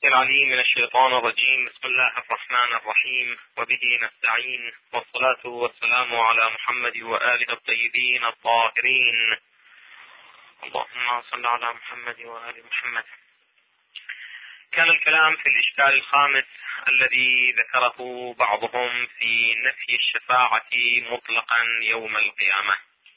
العليم من الشيطان الرجيم. بسم الله الرحمن الرحيم، وبه نستعين، والصلاة والسلام على محمد وآله الطيبين الطاهرين. اللهم صل على محمد وآل محمد. كان الكلام في الإشكال الخامس الذي ذكره بعضهم في نفي الشفاعة مطلقا يوم القيامة،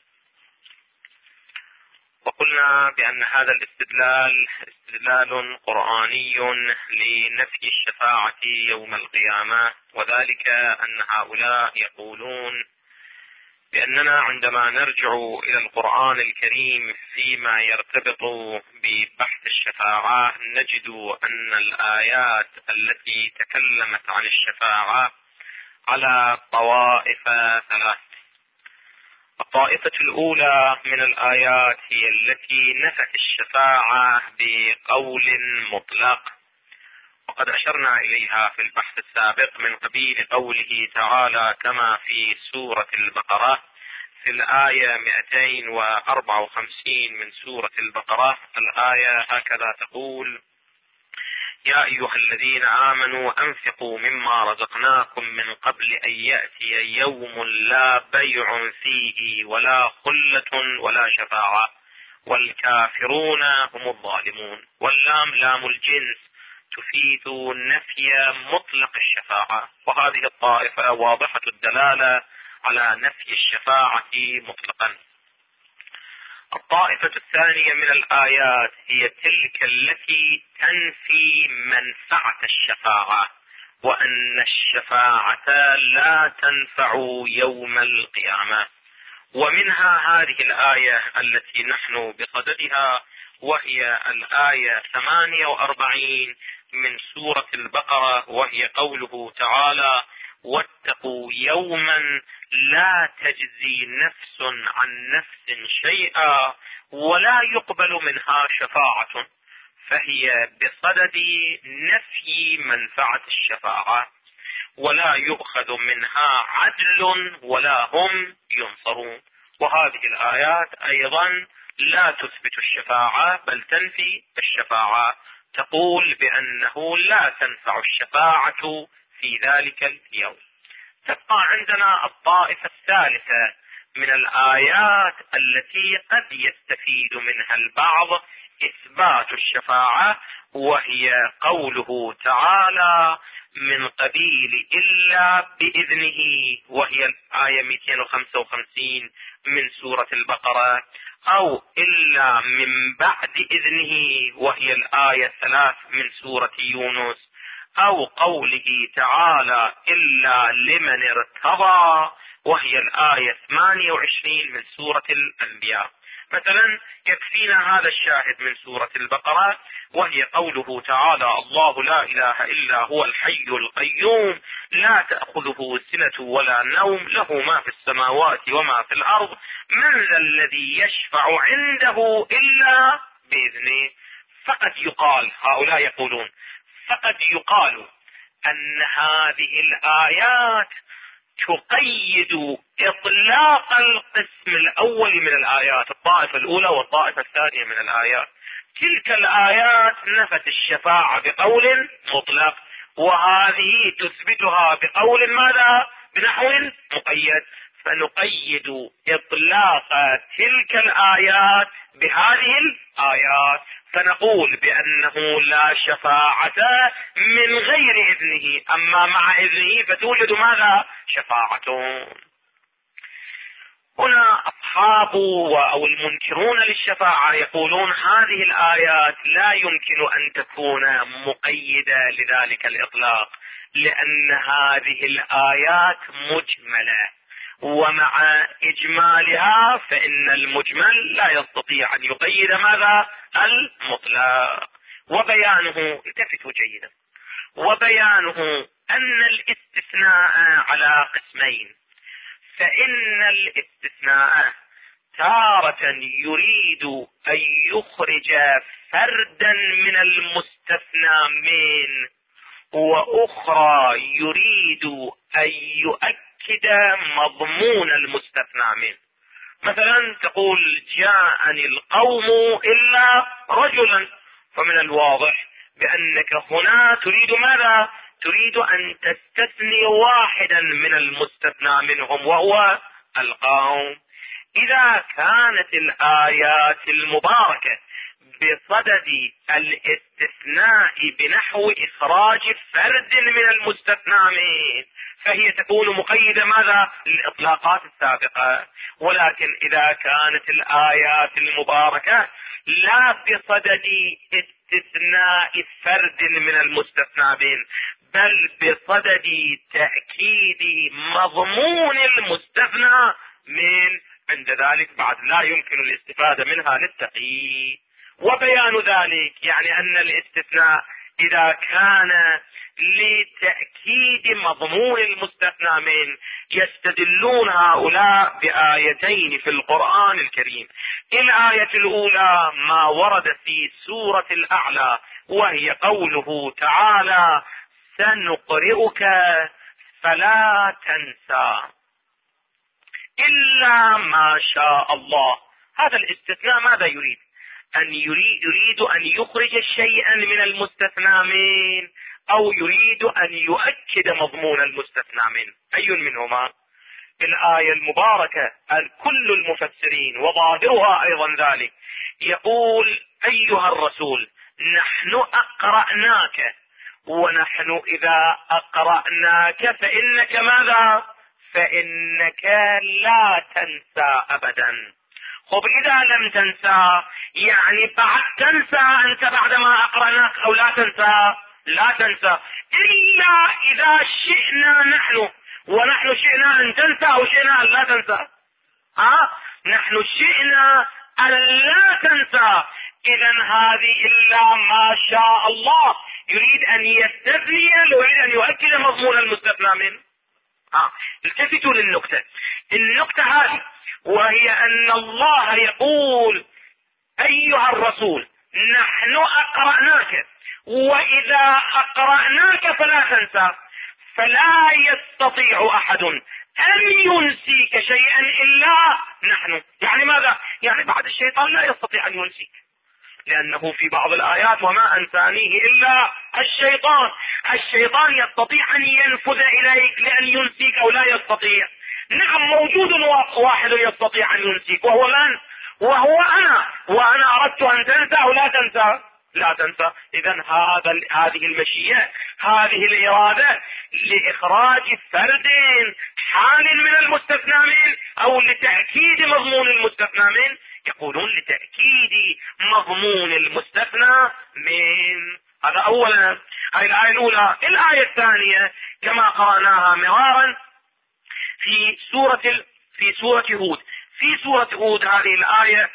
وقلنا بأن هذا الاستدلال استدلال قرآني لنفي الشفاعة يوم القيامة، وذلك أن هؤلاء يقولون بأننا عندما نرجع إلى القرآن الكريم فيما يرتبط ببحث الشفاعة نجد أن الآيات التي تكلمت عن الشفاعة على طوائف ثلاث. الطائفة الأولى من الآيات هي التي نفت الشفاعة بقول مطلق، وقد أشرنا إليها في البحث السابق من قبيل قوله تعالى كما في سورة البقرة في الآية 254 من سورة البقرة. الآية هكذا تقول: يا أيها الذين آمنوا أنفقوا مما رزقناكم من قبل أن يأتي يوم لا بيع فيه ولا خلة ولا شفاعة والكافرون هم الظالمون. واللام لام الجنس تفيد نفي مطلق الشفاعة، وهذه الطائفة واضحة الدلالة على نفي الشفاعة مطلقا. الطائفة الثانية من الآيات هي تلك التي تنفي منفعة الشفاعة، وأن الشفاعة لا تنفع يوم القيامة. ومنها هذه الآية التي نحن بصددها، وهي الآية 48 من سورة البقرة، وهي قوله تعالى: واتقوا يوما لا تجزي نفس عن نفس شيئا ولا يقبل منها شفاعة، فهي بصدد نفي منفعة الشفاعة، ولا يؤخذ منها عدل ولا هم ينصرون. وهذه الآيات أيضا لا تثبت الشفاعة بل تنفي الشفاعة، تقول بأنه لا تنفع الشفاعة في ذلك اليوم. تبقى عندنا الطائفة الثالثة من الآيات التي قد يستفيد منها البعض إثبات الشفاعة، وهي قوله تعالى من قبيل إلا بإذنه، وهي الآية 255 من سورة البقرة، أو إلا من بعد إذنه، وهي الآية 3 من سورة يونس، أو قوله تعالى إلا لمن ارتضى، وهي الآية 28 من سورة الأنبياء. مثلا يكفينا هذا الشاهد من سورة البقرة، وهي قوله تعالى الله لا إله إلا هو الحي القيوم لا تأخذه سنة ولا نوم له ما في السماوات وما في الأرض من ذا الذي يشفع عنده إلا بإذنه. فقد يقال، هؤلاء يقولون فقد يقال أن هذه الآيات تقيد إطلاق القسم الأول من الآيات، الطائفة الأولى والطائفة الثانية من الآيات. تلك الآيات نفت الشفاعة بقول مطلق، وهذه تثبتها بقول ماذا؟ بنحو مقيد. فنقيد إطلاق تلك الآيات بهذه الآيات، فنقول بأنه لا شفاعة من غير إذنه، أما مع إذنه فتوجد ماذا؟ شفاعة. هنا أصحاب أو المنكرون للشفاعة يقولون هذه الآيات لا يمكن أن تكون مقيدة لذلك الإطلاق، لأن هذه الآيات مجملة، ومع إجمالها فإن المجمل لا يستطيع أن يقيد ماذا؟ المطلق. وبيانه، التفتوا جيدا، وبيانه أن الاستثناء على قسمين. فإن الاستثناء تارة يريد أن يخرج فردا من المستثنى منه، وأخرى يريد أن يؤكد مضمون المستثنى منه. مثلا تقول جاءني القوم إلا رجلا، فمن الواضح بأنك هنا تريد ماذا؟ تريد أن تستثني واحدا من المستثنى منهم وهو القوم. إذا كانت الآيات المباركة بصدد الاستثناء بنحو إخراج فرد من المستثنى منه فهي تكون مقيدة ماذا؟ للإطلاقات السابقة. ولكن إذا كانت الآيات المباركة لا بصدد استثناء فرد من المستثنى منه بل بصدد تأكيد مضمون المستثنى من، عند ذلك بعد لا يمكن الاستفادة منها للتقييد. وبيان ذلك يعني أن الاستثناء إذا كان لتأكيد مضمون المستثنى منه يستدلون هؤلاء بآيتين في القرآن الكريم. الآية الأولى ما ورد في سورة الأعلى وهي قوله تعالى سنقرئك فلا تنسى إلا ما شاء الله. هذا الاستثناء ماذا يريد؟ يريد أن يخرج شيئا من المستثنى منه أو يريد أن يؤكد مضمون المستثنى منه؟ أي منهما؟ الآية المباركة كل المفسرين وظاهرها أيضا ذلك يقول أيها الرسول نحن أقرأناك، ونحن إذا أقرأناك فإنك ماذا؟ فإنك لا تنسى أبدا. خب إذا لم تنسى يعني بعد تنسى أنت بعدما أقرأناك أو لا تنسى؟ لا تنسى إلا إذا شئنا نحن، ونحن شئنا أن تنسى أو شئنا أن لا تنسى؟ نحن شئنا أن لا تنسى. إذا هذه إلا ما شاء الله يريد أن يستثني ويريد أن يؤكد مضمون المستثنى منه. التفتوا للنكتة، النكتة هذه وهي أن الله يقول أيها الرسول نحن أقرأناك، وإذا أقرأناك فلا تنسى، فلا يستطيع أحد أن ينسيك شيئا إلا نحن. يعني ماذا؟ يعني بعد الشيطان لا يستطيع أن ينسيك، لأنه في بعض الآيات وما أنسانيه إلا الشيطان. الشيطان يستطيع أن ينفذ إليك لأن ينسيك أو لا يستطيع؟ نعم موجود واحد يستطيع أن ينسيك وهو من؟ وهو أنا، وأنا أردت أن تنسى أو لا تنسى؟ لا تنسى. إذن هذه المشيئة هذه الإرادة لإخراج فرد حال من المستثنى منه أو لتأكيد مضمون المستثنى منه. يقولون لتأكيد مضمون المستثنى من. هذا أولا، هذه الآية الأولى. الآية الثانية كما قرأناها مرارا في سورة هود. في سورة هود هذه الآية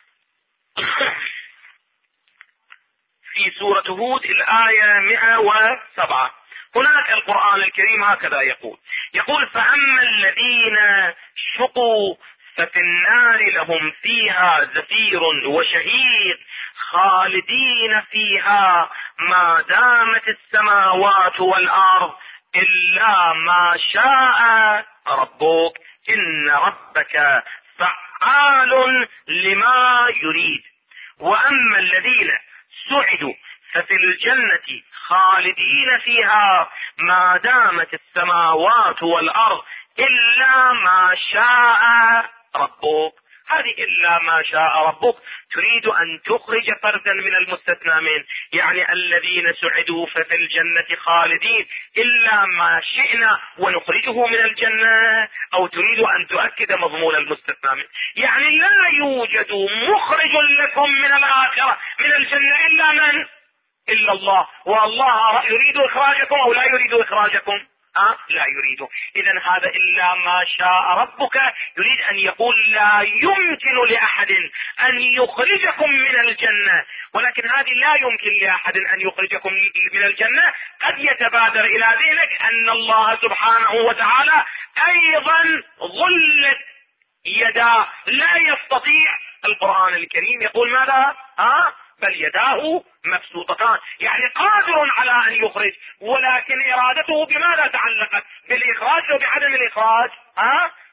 في سورة هود الآية 107 هناك القرآن الكريم هكذا يقول فأما الذين شقوا ففي النار لهم فيها زفير وشهيق خالدين فيها ما دامت السماوات والأرض إلا ما شاء ربك إن ربك فعال لما يريد. وأما الذين سعدوا ففي الجنة خالدين فيها ما دامت السماوات والأرض إلا ما شاء ربك. هذه إلا ما شاء ربك تريد أن تخرج فردا من المستثنى منه، يعني الذين سعدوا ففي الجنة خالدين إلا ما شئنا ونخرجه من الجنة، أو تريد أن تؤكد مضمون المستثنى منه، يعني لا يوجد مخرج لكم من الآخرة من الجنة إلا من؟ إلا الله. والله يريد إخراجكم أو لا يريد إخراجكم؟ لا يريد. إذن هذا إلا ما شاء ربك يريد أن يقول لا يمكن لأحد أن يخرجكم من الجنة، ولكن هذه لا يمكن لأحد أن يخرجكم من الجنة. قد يتبادر إلى ذهنك أن الله سبحانه وتعالى أيضا ظلت يدا لا يستطيع. القرآن الكريم يقول ماذا؟ بل يداه مبسوطتان، يعني قادر على أن يخرج، ولكن إرادته بماذا تعلقت؟ بالإخراج أو بعدم الإخراج؟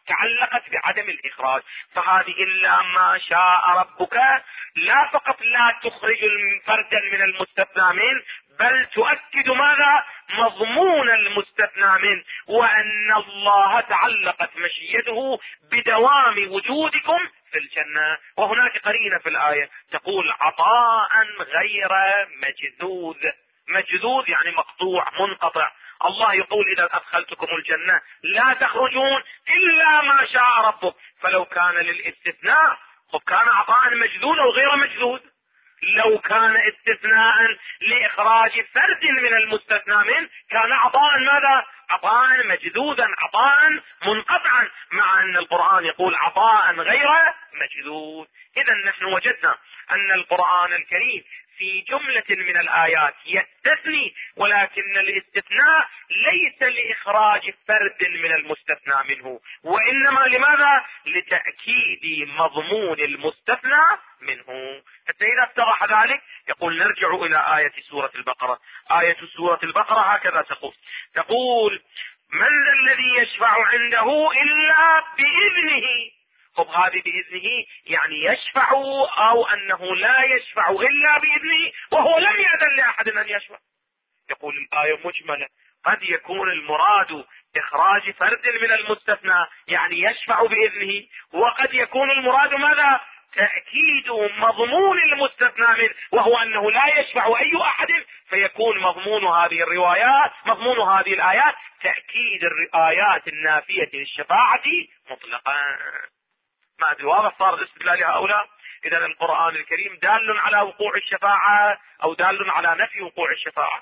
تعلقت بعدم الإخراج. فهذه إلا ما شاء ربك لا فقط لا تخرج فردا من المستثنى منه، بل تؤكد ماذا؟ مضمون المستثنى منه، وأن الله تعلقت مشيته بدوام وجودكم في الجنة. وهناك قرينة في الآية تقول عطاء غير مجذوذ. مجذوذ يعني مقطوع منقطع. الله يقول إذا أدخلتكم الجنة لا تخرجون إلا ما شاء ربك. فلو كان للاستثناء كان عطاء مجذوذ أو غير مجذوذ. لو كان استثناء لإخراج فرد من المستثنى منه كان عطاء ماذا؟ عطاء مجذوذا، عطاء منقطعا، مع أن القرآن يقول عطاء غير مجذوذ. إذا نحن وجدنا أن القرآن الكريم في جملة من الآيات يستثني، ولكن الاستثناء ليس لإخراج فرد من المستثنى منه، وإنما لماذا؟ لتأكيد مضمون المستثنى منه. حتى إذا اتضح ذلك يقول نرجع إلى آية سورة البقرة. آية سورة البقرة هكذا تقول من ذا الذي يشفع عنده إلا بإذنه. طب هذه بإذنه يعني يشفع أو أنه لا يشفع إلا بإذنه وهو لم يأذن لأحد أن يشفع؟ يقول الآية مجملة، قد يكون المراد إخراج فرد من المستثنى يعني يشفع بإذنه، وقد يكون المراد ماذا؟ تأكيد مضمون المستثنى منه وهو أنه لا يشفع أي أحد، فيكون مضمون هذه الروايات مضمون هذه الآيات تأكيد الآيات النافية للشفاعة مطلقا. ما أدري واضح صار الاستدلال هؤلاء؟ إذا القرآن الكريم دال على وقوع الشفاعة أو دال على نفي وقوع الشفاعة.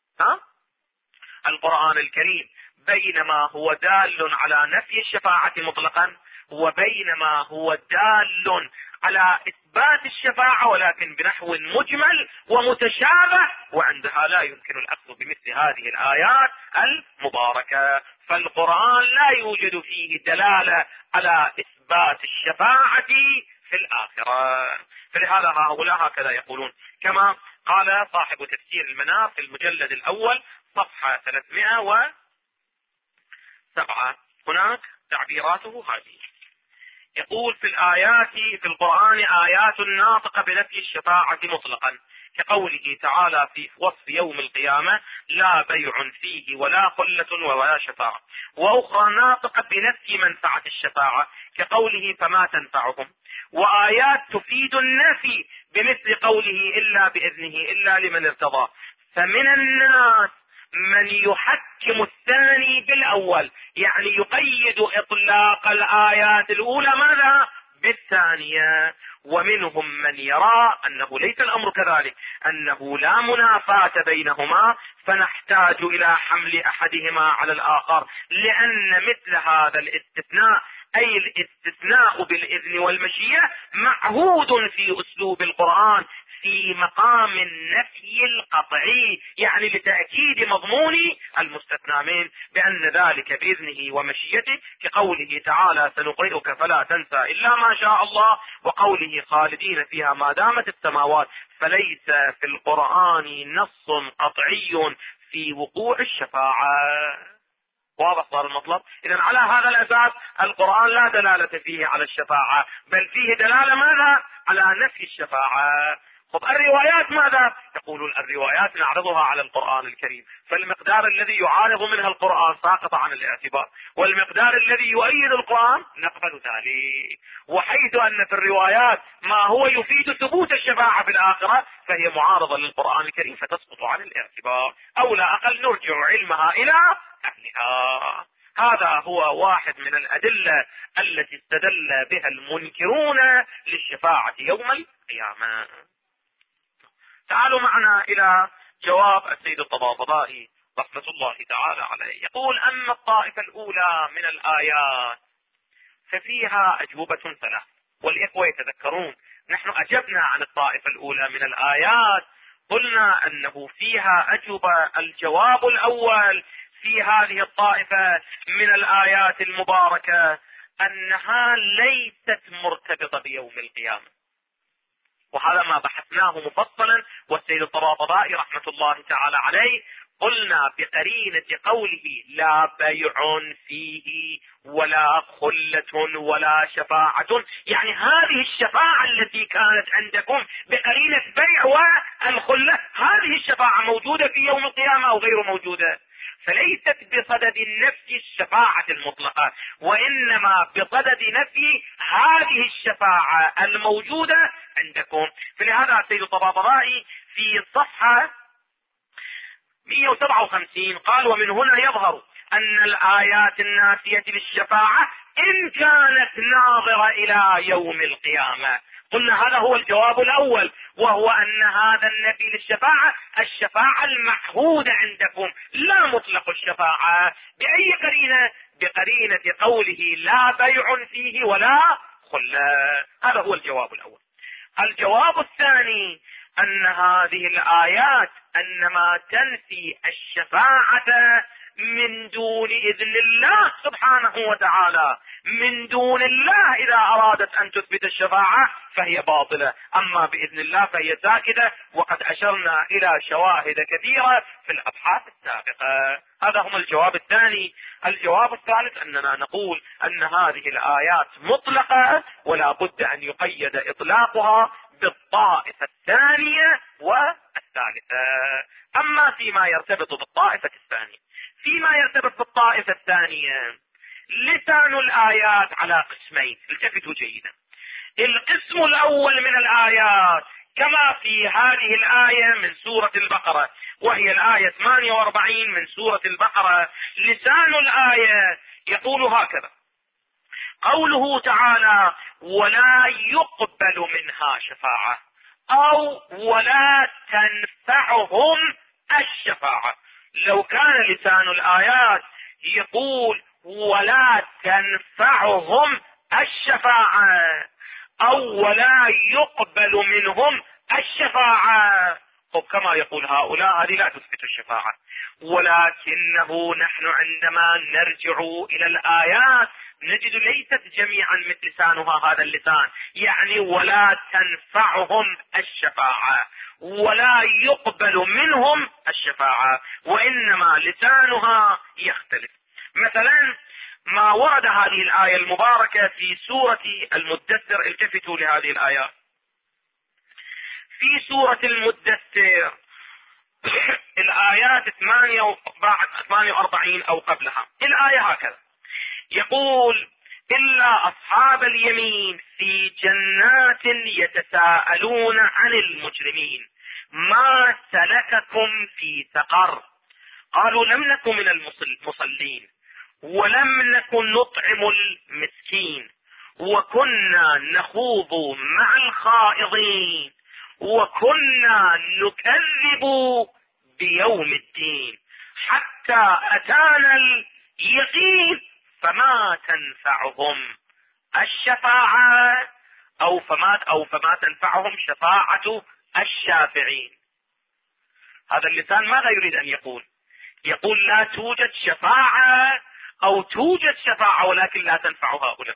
القرآن الكريم بينما هو دال على نفي الشفاعة مطلقا وبينما هو دال على إثبات الشفاعة ولكن بنحو مجمل ومتشابه، وعندها لا يمكن الأخذ بمثل هذه الآيات المباركة. فالقرآن لا يوجد فيه دلالة على إثبات الشفاعة في الآخرة. فلهذا هؤلاء هكذا يقولون، كما قال صاحب تفسير المنار في المجلد الأول صفحة 307 هناك تعبيراته هذه. يقول في الآيات في القرآن آيات ناطقة بنفي الشفاعة مطلقا، كقوله تعالى في وصف يوم القيامة لا بيع فيه ولا خلة ولا شفاعة، وأخرى ناطقة بنفي منفعة الشفاعة كقوله فما تنفعهم، وآيات تفيد النفي بمثل قوله إلا بإذنه إلا لمن ارتضى. فمن الناس من يحكم الثاني بالأول، يعني يقيد إطلاق الآيات الأولى ماذا؟ بالثانية. ومنهم من يرى أنه ليس الأمر كذلك، أنه لا منافاة بينهما فنحتاج إلى حمل أحدهما على الآخر، لأن مثل هذا الاستثناء أي الاستثناء بالإذن والمشيئة معهود في أسلوب القرآن في مقام النفي القطعي، يعني لتأكيد مضمون المستثنى منه بأن ذلك بإذنه ومشيئته، كقوله تعالى سنقرئك فلا تنسى إلا ما شاء الله، وقوله خالدين فيها ما دامت السماوات. فليس في القرآن نص قطعي في وقوع الشفاعة. واضح صار المطلب؟ إذن على هذا الأساس القرآن لا دلالة فيه على الشفاعة، بل فيه دلالة ماذا؟ على نفي الشفاعة. طب الروايات ماذا؟ يقولون الروايات نعرضها على القرآن الكريم، فالمقدار الذي يعارض منها القرآن ساقط عن الاعتبار، والمقدار الذي يؤيد القرآن نقبل ذلك. وحيث أن في الروايات ما هو يفيد ثبوت الشفاعة في الآخرة فهي معارضة للقرآن الكريم فتسقط عن الاعتبار، أو لا أقل نرجع علمها إلى أهلها. هذا هو واحد من الأدلة التي استدل بها المنكرون للشفاعة يوم القيامة. تعالوا معنا إلى جواب السيد الطباطبائي رحمة الله تعالى عليه. يقول أما الطائفة الأولى من الآيات ففيها أجوبة ثلاث. والإخوة يتذكرون نحن أجبنا عن الطائفة الأولى من الآيات، قلنا أنه فيها أجوبة. الجواب الأول في هذه الطائفة من الآيات المباركة أنها ليست مرتبطة بيوم القيامة، وهذا ما بحثناه مفصلا، والسيد الطباطبائي رحمة الله تعالى عليه قلنا بقرينة قوله لا بيع فيه ولا خلة ولا شفاعة، يعني هذه الشفاعة التي كانت عندكم بقرينة بيع والخلة، هذه الشفاعة موجودة في يوم القيامة أو غير موجودة؟ فليست بصدد نفي الشفاعة المطلقة، وإنما بصدد نفي هذه الشفاعة الموجودة عندكم. فلهذا السيد الطباطبائي في صفحة 157 قال: ومن هنا يظهر أن الآيات النافية للشفاعة إن كانت ناظرة إلى يوم القيامة. قلنا هذا هو الجواب الأول، وهو أن هذا النفي للشفاعة الشفاعة المعهودة عندكم، لا مطلق الشفاعة. بأي قرينة؟ بقرينة قوله لا بيع فيه ولا خلة. هذا هو الجواب الأول. الجواب الثاني أن هذه الآيات إنما تنفي الشفاعة من دون إذن الله سبحانه وتعالى، من دون الله إذا أرادت أن تثبت الشفاعة فهي باطلة، أما بإذن الله فهي ساكتة، وقد أشرنا إلى شواهد كثيرة في الأبحاث السابقة. هذا هو الجواب الثاني. الجواب الثالث أننا نقول أن هذه الآيات مطلقة ولا بد أن يقيد إطلاقها بالطائفة الثانية والثالثة. أما فيما يرتبط بالطائفة الثانية، فيما يرتبط بالطائفة الثانية لسان الآيات على قسمين، التفتوا جيدا. القسم الأول من الآيات كما في هذه الآية من سورة البقرة، وهي الآية 48 من سورة البقرة، لسان الآية يقول هكذا: قوله تعالى: ولا يقبل منها شفاعة، أو ولا تنفعهم الشفاعة. لو كان لسان الآيات يقول ولا تنفعهم الشفاعة أو ولا يقبل منهم الشفاعة، كما يقول هؤلاء هذه لا تثبت الشفاعة. ولكنه نحن عندما نرجع إلى الآيات نجد ليست جميعا مثل لسانها هذا اللسان، يعني ولا تنفعهم الشفاعة ولا يقبل منهم الشفاعة، وإنما لسانها يختلف. مثلا ما ورد هذه الآية المباركة في سورة المدثر، التفتوا لهذه الآيات في سورة المدثر الآيات 48 أو قبلها. الآية هكذا يقول: إلا أصحاب اليمين في جنات يتساءلون عن المجرمين ما سلككم في سقر قالوا لم نكن من المصلين ولم نكن نطعم المسكين وكنا نخوض مع الخائضين وكنا نكذب بيوم الدين حتى أتانا اليقين فما تنفعهم الشفاعة أو فما تنفعهم شفاعة الشافعين. هذا اللسان ماذا يريد أن يقول؟ يقول لا توجد شفاعة أو توجد شفاعة ولكن لا تنفع هؤلاء.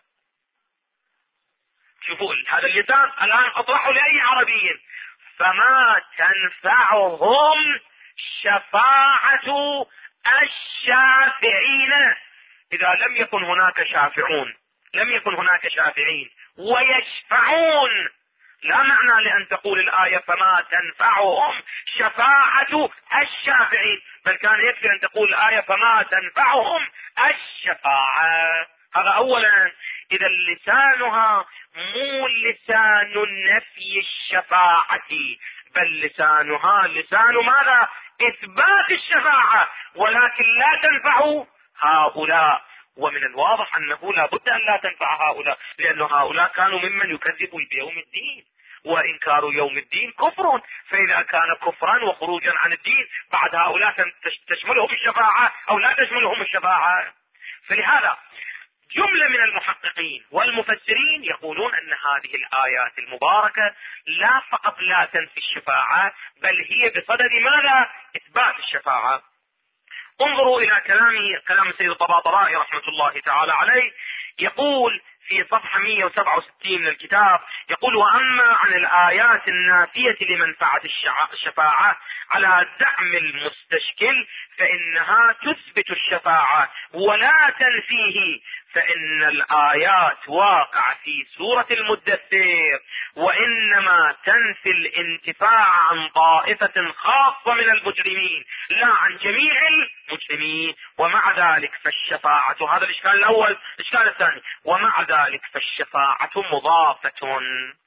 شوفوا هذا اللسان الآن أطرحه لأي عربي: فما تنفعهم شفاعة الشافعين. إذا لم يكن هناك شافعون، لم يكن هناك شافعين ويشفعون، لا معنى لأن تقول الآية فما تنفعهم شفاعة الشافعين، بل كان يكفي أن تقول الآية فما تنفعهم الشفاعة. هذا أولا. إذا لسانها مو لسان نفي الشفاعة، بل لسانها لسان ماذا؟ إثبات الشفاعة، ولكن لا تنفع هؤلاء. ومن الواضح أنه لا بد أن لا تنفع هؤلاء، لأن هؤلاء كانوا ممن يكذبوا بيوم الدين، وإنكار يوم الدين كفر، فإذا كان كفرا وخروجا عن الدين بعد هؤلاء تشملهم الشفاعة أو لا تشملهم الشفاعة. فلهذا جملة من المحققين والمفسرين يقولون أن هذه الآيات المباركة لا فقط لا تنفي الشفاعة، بل هي بصدد ماذا؟ إثبات الشفاعة. انظروا إلى كلام السيد الطباطبائي رحمة الله تعالى عليه، يقول في صفحة 167 من الكتاب يقول: وأما عن الآيات النافية لمنفعة الشفاعة على زعم المستشكل فإنها تثبت الشفاعة ولا تنفيه، فإن الآيات واقعة في سورة المدثر، وإنما تنفي الانتفاع عن طائفة خاصة من المجرمين لا عن جميع المجرمين. ومع ذلك فالشفاعة، هذا الإشكال الأول. الإشكال الثاني: ومع ذلك فالشفاعة مضافة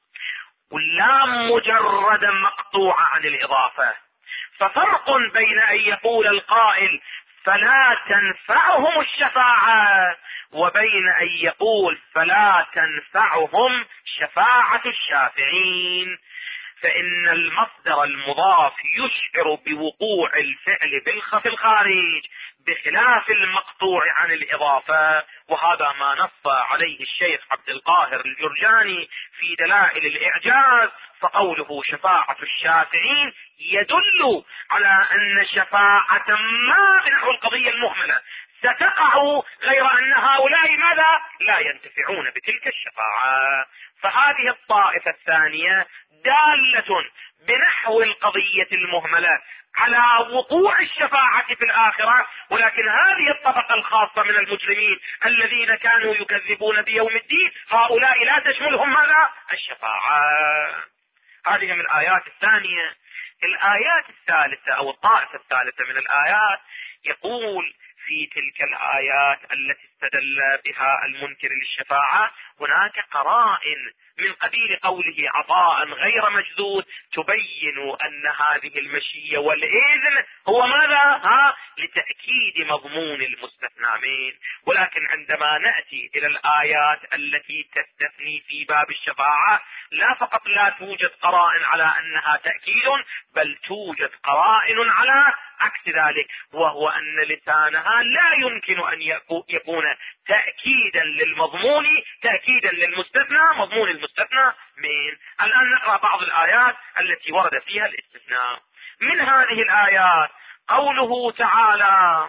ولا مجرد مقطوعة عن الإضافة. ففرق بين أن يقول القائل فلا تنفعهم الشفاعة وبين أن يقول فلا تنفعهم شفاعة الشافعين. فإن المصدر المضاف يشعر بوقوع الفعل في الخارج بخلاف المقطوع عن الإضافة، وهذا ما نص عليه الشيخ عبد القاهر الجرجاني في دلائل الإعجاز. فقوله شفاعة الشافعين يدل على أن شفاعة ما بنحو القضية المهملة ستقع، غير أن هؤلاء ماذا؟ لا ينتفعون بتلك الشفاعة. فهذه الطائفة الثانية دالة بنحو القضية المهملة على وقوع الشفاعة في الآخرة، ولكن هذه الطبقة الخاصة من المجرمين الذين كانوا يكذبون بيوم الدين هؤلاء لا تشملهم ماذا؟ الشفاعة. هذه من الآيات الثانية. الآيات الثالثة أو الطائفة الثالثة من الآيات يقول في تلك الآيات التي استدل بها المنكر للشفاعة هناك قرائن من قبيل قوله عطاء غير مجذوذ تبين أن هذه المشية والإذن هو ماذا؟ لتأكيد مضمون المستثنى منه. ولكن عندما نأتي إلى الآيات التي تستثني في باب الشفاعة لا فقط لا توجد قرائن على أنها تأكيد، بل توجد قرائن على عكس ذلك، وهو أن لسانها لا يمكن أن يكون تأكيدا للمضمون، تأكيدا للمستثنى، مضمون المستثنى من. الآن نقرأ بعض الآيات التي ورد فيها الاستثناء. من هذه الآيات قوله تعالى: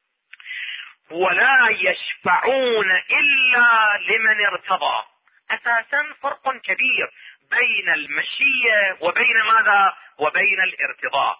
ولا يشفعون إلا لمن ارتضى. أساسا فرق كبير بين المشية وبين ماذا؟ وبين الارتضاء.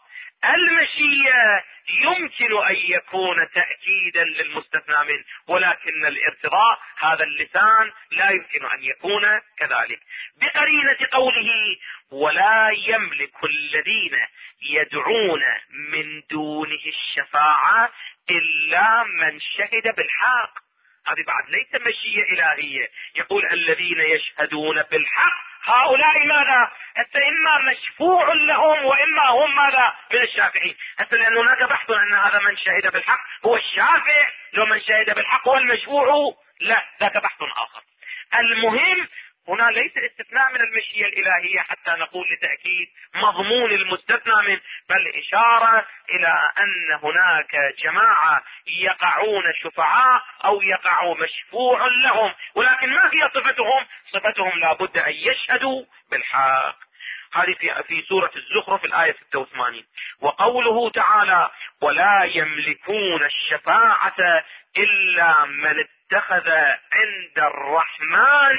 المشية يمكن أن يكون تأكيدا للمستثنى منه، ولكن الارتضاء هذا اللسان لا يمكن أن يكون كذلك، بقرينة قوله: ولا يملك الذين يدعون من دونه الشفاعة إلا من شهد بالحق. هذه بعد ليس مشيئة إلهية. يقول الذين يشهدون بالحق هؤلاء ماذا؟ حتى إما مشفوع لهم وإما هم ماذا؟ من الشافعين. حتى لأن هناك بحث أن هذا من شهد بالحق هو الشافع، لو من شهد بالحق هو المشفوع لا، ذاك بحث آخر. المهم هنا ليس استثناء من المشيئة الإلهية حتى نقول لتأكيد مضمون المستثنى منه، بل إشارة إلى أن هناك جماعة يقعون شفعاء أو يقع مشفوع لهم، ولكن ما هي صفتهم؟ صفتهم لابد أن يشهدوا بالحق. هذه في سورة الزخرف الآية 86. وقوله تعالى: ولا يملكون الشفاعة إلا من اتخذ عند الرحمن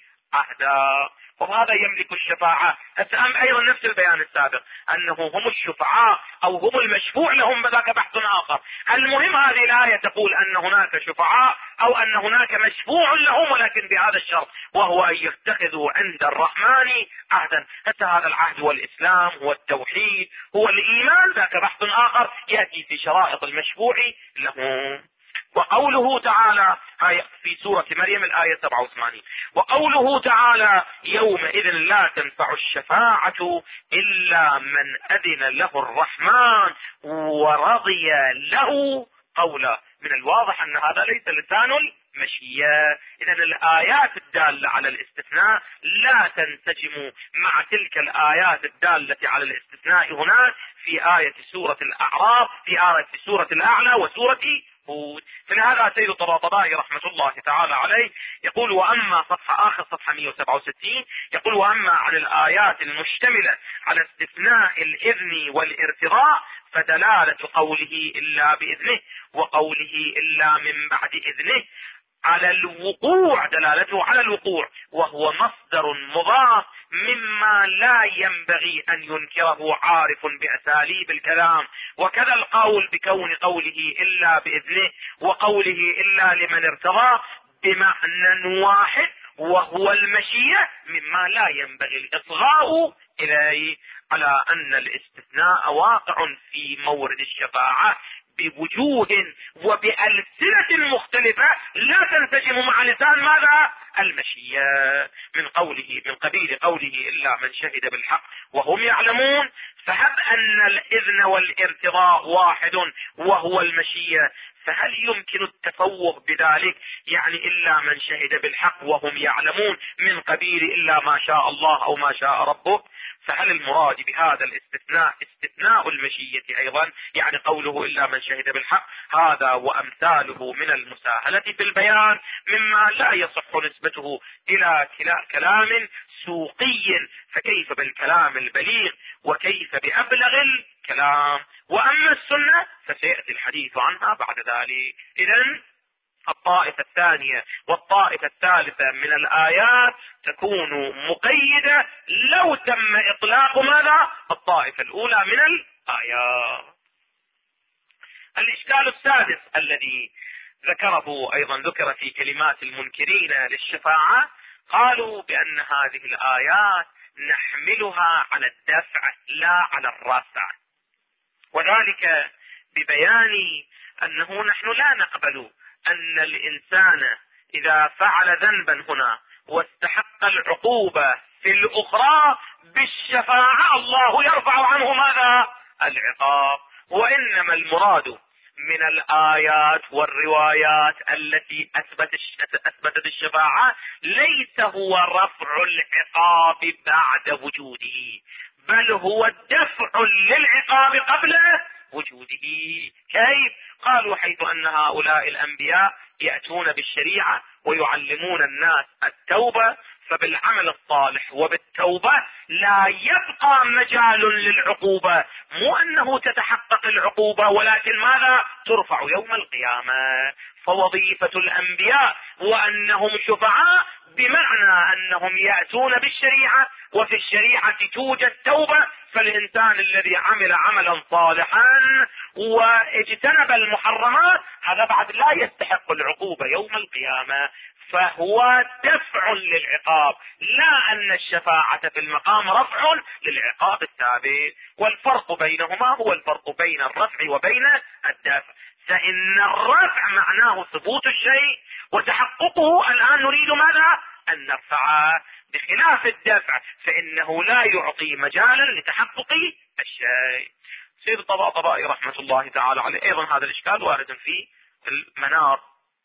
عهدا. وهذا يملك الشفاعة. أيضا نفس البيان السابق أنه هم الشفعاء أو هم المشفوع لهم، بذاك بحث آخر. المهم هذه الآية تقول أن هناك شفعاء أو أن هناك مشفوع لهم، ولكن بهذا الشرط وهو أن يتخذوا عند الرحمن عهدا. حتى هذا العهد هو الإسلام، هو التوحيد، هو الإيمان، ذاك بحث آخر يأتي في شرائط المشفوع لهم. وقوله تعالى في سورة مريم الآية 87: وقوله تعالى: يومئذ لا تنفع الشفاعة إلا من أذن له الرحمن ورضي له قولا. من الواضح أن هذا ليس لسان المشيئة. إذن الآيات الدالة على الاستثناء لا تنسجم مع تلك الآيات الدالة على الاستثناء هناك في آية سورة الأعراف، في آية سورة الأعلى وسورة هود. فلهذا سيد الطباطبائي رحمة الله تعالى عليه يقول: وأما صفحة آخر صفحة 167 يقول: وأما عن الآيات المشتملة على استثناء الإذن والارتضاء فدلالة قوله إلا بإذنه وقوله إلا من بعد إذنه على الوقوع، دلالته على الوقوع، وهو مصدر مضاف مما لا ينبغي أن ينكره عارف بأساليب الكلام. وكذا القول بكون قوله إلا بإذنه وقوله إلا لمن ارتضى بمعنى واحد، وهو المشيئة، مما لا ينبغي الإصغاء إليه، على أن الاستثناء واقع في مورد الشفاعة بوجوه وبألسنة مختلفة لا تنسجم مع لسان ماذا؟ المشيئة، من قبيل قوله إلا من شهد بالحق وهم يعلمون. فهب أن الإذن والارتضاء واحد وهو المشيئة، فهل يمكن التفوه بذلك؟ يعني إلا من شهد بالحق وهم يعلمون من قبيل إلا ما شاء الله أو ما شاء ربه. فهل المراد بهذا الاستثناء استثناء المشيئة أيضا؟ يعني قوله إلا من شهد بالحق هذا وأمثاله من المساهلة في البيان مما لا يصح نسبته إلى كلام سوقي، فكيف بالكلام البليغ وكيف بأبلغ الكلام؟ وأما السنة فسيأتي الحديث عنها بعد ذلك. إذن الطائفة الثانية والطائفة الثالثة من الآيات تكون مقيدة لو تم إطلاق ماذا؟ الطائفة الأولى من الآيات. الإشكال السادس الذي ذكره أيضا ذكر في كلمات المنكرين للشفاعة، قالوا بأن هذه الآيات نحملها على الدفع لا على الرفع، وذلك ببيان أنه نحن لا نقبل أن الإنسان إذا فعل ذنبا هنا واستحق العقوبة في الأخرى بالشفاعة الله يرفع عنه ماذا؟ العقاب. وإنما المراد من الآيات والروايات التي أثبتت الشفاعة ليس هو رفع العقاب بعد وجوده، بل هو الدفع للعقاب قبل وجوده. كيف؟ قالوا حيث أن هؤلاء الأنبياء يأتون بالشريعة ويعلمون الناس التوبة، فبالعمل الصالح وبالتوبة لا يبقى مجال للعقوبة، مو أنه تتحقق العقوبة ولكن ماذا؟ ترفع يوم القيامة. فوظيفة الأنبياء وأنهم شفعاء بمعنى أنهم يأتون بالشريعة، وفي الشريعة توجد توبة، فالإنسان الذي عمل عملا صالحا واجتنب المحرمات هذا بعد لا يستحق العقوبة يوم القيامة، فهو دفع للعقاب، لا أن الشفاعة في المقام رفع للعقاب الثابت. والفرق بينهما هو الفرق بين الرفع وبين الدفع، فإن الرفع معناه ثبوت الشيء وتحققه، الآن نريد ماذا؟ أن نرفعه، بخلاف الدفع فإنه لا يعطي مجالا لتحقق الشيء. سيد الطباطبائي رحمة الله تعالى عليه أيضا هذا الإشكال وارد في المنار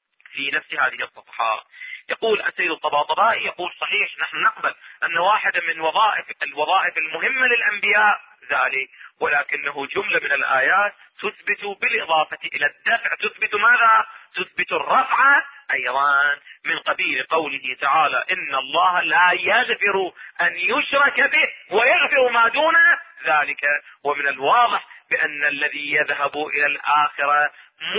في نفس هذه الصفحة. يقول السيد الطباطبائي يقول صحيح نحن نقبل أن واحدة من الوظائف المهمة للأنبياء ذلك، ولكنه جملة من الآيات تثبت بالإضافة إلى الدفع تثبت ماذا؟ تثبت الرفع أيضا، من قبيل قوله تعالى إن الله لا يغفر أن يشرك به ويغفر ما دون ذلك. ومن الواضح بأن الذي يذهب إلى الآخرة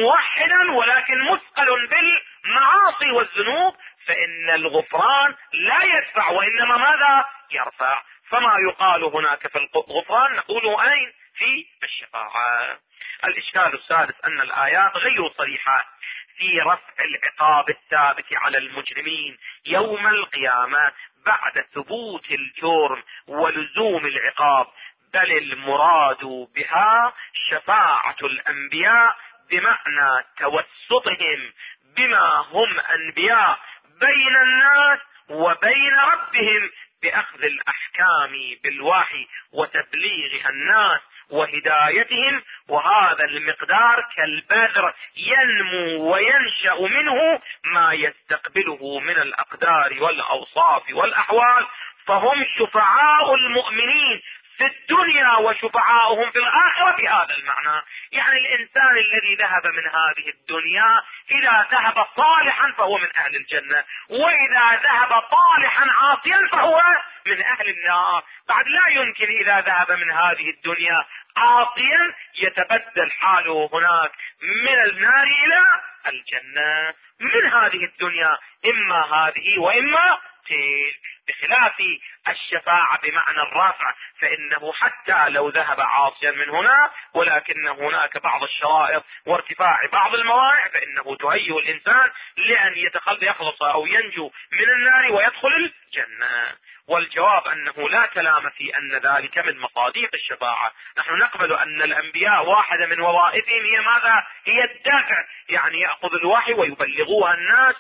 موحدا ولكن مثقل بالمعاصي والذنوب فإن الغفران لا يدفع وإنما ماذا؟ يرفع. فما يقال هناك في الغفران نقوله أين؟ في الشفاعة. الإشكال السادس أن الآيات غير صريحة في رفع العقاب الثابت على المجرمين يوم القيامة بعد ثبوت الجرم ولزوم العقاب، بل المراد بها شفاعة الأنبياء بمعنى توسطهم بما هم أنبياء بين الناس وبين ربهم بأخذ الأحكام بالوحي وتبليغها الناس وهدايتهم، وهذا المقدار كالبذر ينمو وينشأ منه ما يستقبله من الأقدار والأوصاف والأحوال، فهم شفعاء المؤمنين في الدنيا وشفعاؤهم في الآخرة بهذا المعنى. يعني الإنسان الذي ذهب من هذه الدنيا إذا ذهب صالحا فهو من أهل الجنة، وإذا ذهب طالحا عاصيا فهو من أهل النار. بعد لا يمكن إذا ذهب من هذه الدنيا عاصيا يتبدل حاله هناك من النار إلى الجنة من هذه الدنيا، إما هذه وإما تلك، بخلاف الشفاعة بمعنى الرافع، فإنه حتى لو ذهب عاصيا من هنا ولكن هناك بعض الشرائط وارتفاع بعض الموانع فإنه تهيئ الإنسان لأن يخلص أو ينجو من النار ويدخل الجنة. والجواب أنه لا كلام في أن ذلك من مصاديق الشفاعة. نحن نقبل أن الأنبياء واحدة من وظائفهم هي ماذا؟ هي الدافع، يعني يأخذ الوحي ويبلغوها الناس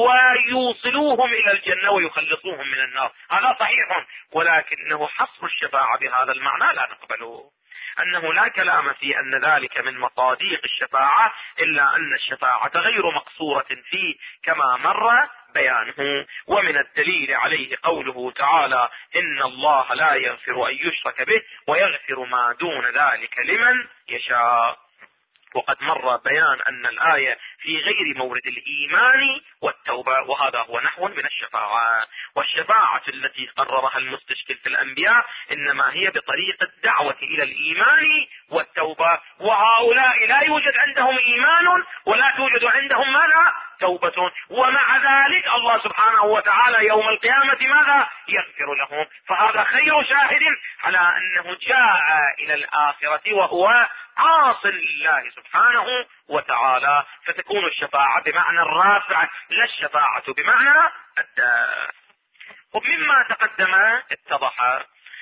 ويوصلوهم إلى الجنة ويخلصوهم من النار، هذا صحيح، ولكنه حصر الشفاعة بهذا المعنى لا نقبله. أنه لا كلام في أن ذلك من مصاديق الشفاعة، إلا أن الشفاعة غير مقصورة فيه كما مر بيانه. ومن الدليل عليه قوله تعالى: إن الله لا يغفر أن يشرك به ويغفر ما دون ذلك لمن يشاء. وقد مر بيان أن الآية في غير مورد الإيمان والتوبة، وهذا هو نحو من الشفاعة. والشفاعة التي قررها المستشكل في الأنبياء إنما هي بطريق الدعوة إلى الإيمان والتوبة، وهؤلاء لا يوجد عندهم إيمان ولا توجد عندهم ماذا؟ توبة، ومع ذلك الله سبحانه وتعالى يوم القيامة ماذا؟ يغفر لهم. فهذا خير شاهد على أنه جاء إلى الآخرة وهو عاص لله سبحانه وتعالى، فتكون الشفاعة بمعنى الرافع لا الشفاعة بمعنى الدافع. ومما تقدم اتضح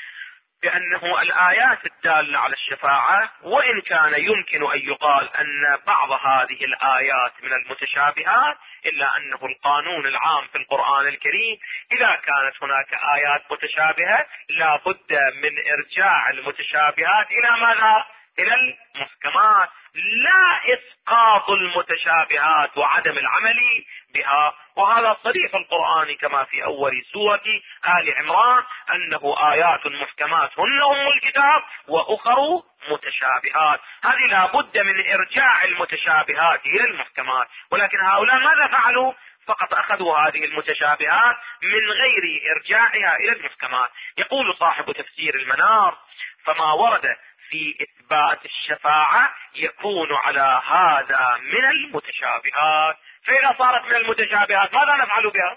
بأنه الآيات الدالة على الشفاعة، وإن كان يمكن أن يقال أن بعض هذه الآيات من المتشابهات، إلا أنه القانون العام في القرآن الكريم إذا كانت هناك آيات متشابهة لا بد من إرجاع المتشابهات إلى ماذا؟ إلى المحكمات، لا إسقاط المتشابهات وعدم العمل بها. وهذا صريح القرآن كما في أول سورة آل عمران أنه آيات محكمات هن أم الكتاب وأخر متشابهات. هذه لا بد من إرجاع المتشابهات إلى المحكمات، ولكن هؤلاء ماذا فعلوا؟ فقط أخذوا هذه المتشابهات من غير إرجاعها إلى المحكمات. يقول صاحب تفسير المنار: فما ورد في إثبات الشفاعة يكون على هذا من المتشابهات. فإذا صارت من المتشابهات ماذا نفعل بها؟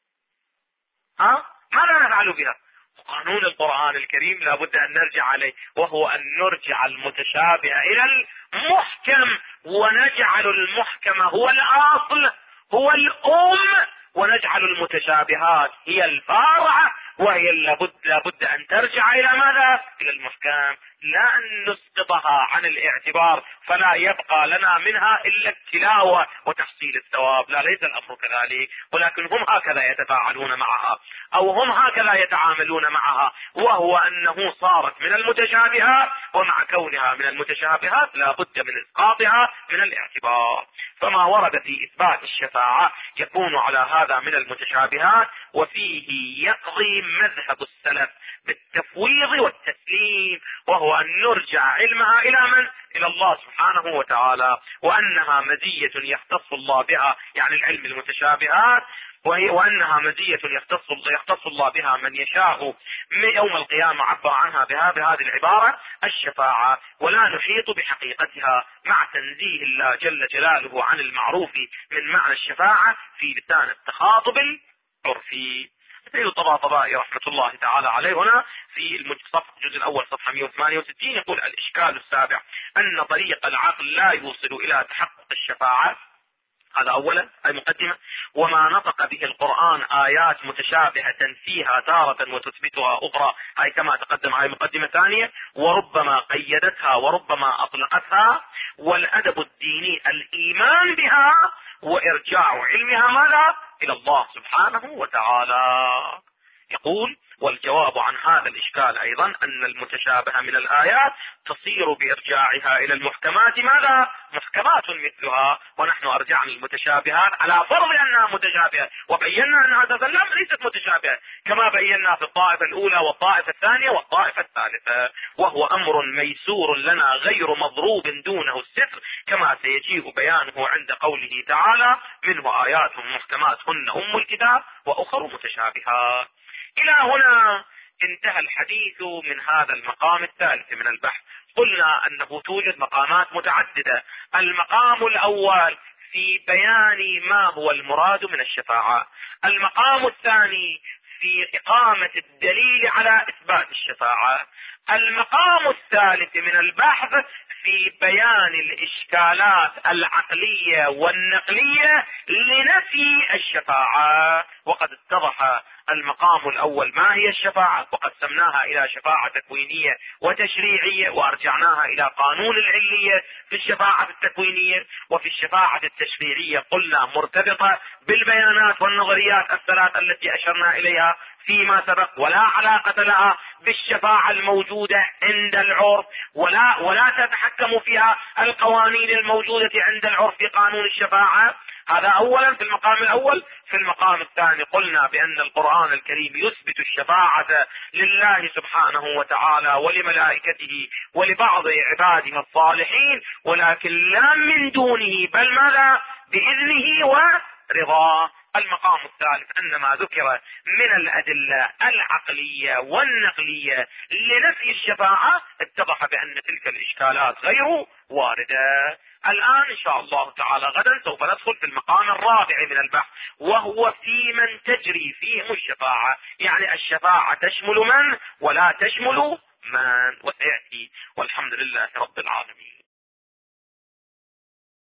ماذا نفعل بها؟ قانون القرآن الكريم لا بد أن نرجع عليه، وهو أن نرجع المتشابه إلى المحكم، ونجعل المحكم هو الأصل هو الأم، ونجعل المتشابهات هي الفارعة، وهي لابد أن ترجع إلى ماذا؟ إلى المحكم، لا أن نسقطها عن الاعتبار فلا يبقى لنا منها إلا التلاوة وتحصيل الثواب. لا، ليس الأمر كذلك، ولكن هم هكذا يتفاعلون معها أو هم هكذا يتعاملون معها، وهو أنه صارت من المتشابهات، ومع كونها من المتشابهات لا بد من إسقاطها من الاعتبار. فما ورد في إثبات الشفاعة يكون على هذا من المتشابهات، وفيه يقضي مذهب السلف بالتفويض والتسليم، وهو أن نرجع علمها إلى من؟ إلى الله سبحانه وتعالى، وأنها مزية يختص الله بها، يعني العلم المتشابهات، وأنها مزية يختص الله بها من يشاء يوم القيامة. عبر عنها بهذه العبارة الشفاعة، ولا نحيط بحقيقتها مع تنزيه الله جل جلاله عن المعروف من معنى الشفاعة في لسان التخاطب العرفي. سيد الطباطبائي رحمة الله تعالى عليه هنا في الجزء الأول صفحة 168 يقول: الإشكال السابع أن طريق العقل لا يوصل إلى تحقق الشفاعة. هذا أولا، أي مقدمة. وما نطق به القرآن آيات متشابهة فيها تارة وتثبتها أخرى، أي كما تقدم، أي مقدمة ثانية. وربما قيدتها وربما أطلقتها، والأدب الديني الإيمان بها وإرجاع علمها ماذا؟ إلى الله سبحانه وتعالى. يقول: والجواب عن هذا الإشكال أيضا أن المتشابه من الآيات تصير بإرجاعها إلى المحكمات ماذا؟ محكمات مثلها، ونحن أرجعنا المتشابهات على فرض أنها متشابهة، وبينا أنها تسلم ليست متشابهة، كما بينا في الطائفة الأولى والطائفة الثانية والطائفة الثالثة، وهو أمر ميسور لنا غير مضروب دونه الستر، كما سيجيء بيانه عند قوله تعالى: منه آيات محكمات هن أم الكتاب وأخر متشابهات. إلى هنا انتهى الحديث من هذا المقام الثالث من البحث. قلنا أنه توجد مقامات متعددة. المقام الأول في بيان ما هو المراد من الشفاعة. المقام الثاني في إقامة الدليل على إثبات الشفاعة. المقام الثالث من البحث في بيان الإشكالات العقلية والنقلية لنفي الشفاعة. وقد اتضح المقام الأول ما هي الشفاعة، وقسمناها إلى شفاعة تكوينية وتشريعية، وأرجعناها إلى قانون العلية في الشفاعة التكوينية. وفي الشفاعة التشريعية قلنا مرتبطة بالبيانات والنظريات الثلاث التي أشرنا إليها فيما سبق، ولا علاقة لها بالشفاعة الموجودة عند العرف، ولا تتحكم فيها القوانين الموجودة عند العرف في قانون الشفاعة. هذا أولا في المقام الأول. في المقام الثاني قلنا بأن القرآن الكريم يثبت الشفاعة لله سبحانه وتعالى ولملائكته ولبعض عباده الصالحين، ولكن لا من دونه، بل ماذا؟ بإذنه ورضاه. المقام الثالث أن ما ذكر من الأدلة العقلية والنقلية لنفي الشفاعة اتضح بأن تلك الإشكالات غير واردة. الآن إن شاء الله تعالى غدا سوف ندخل في المقام الرابع من البحث، وهو في من تجري فيهم الشفاعة. يعني الشفاعة تشمل من ولا تشمل من، وسيأتي. والحمد لله رب العالمين.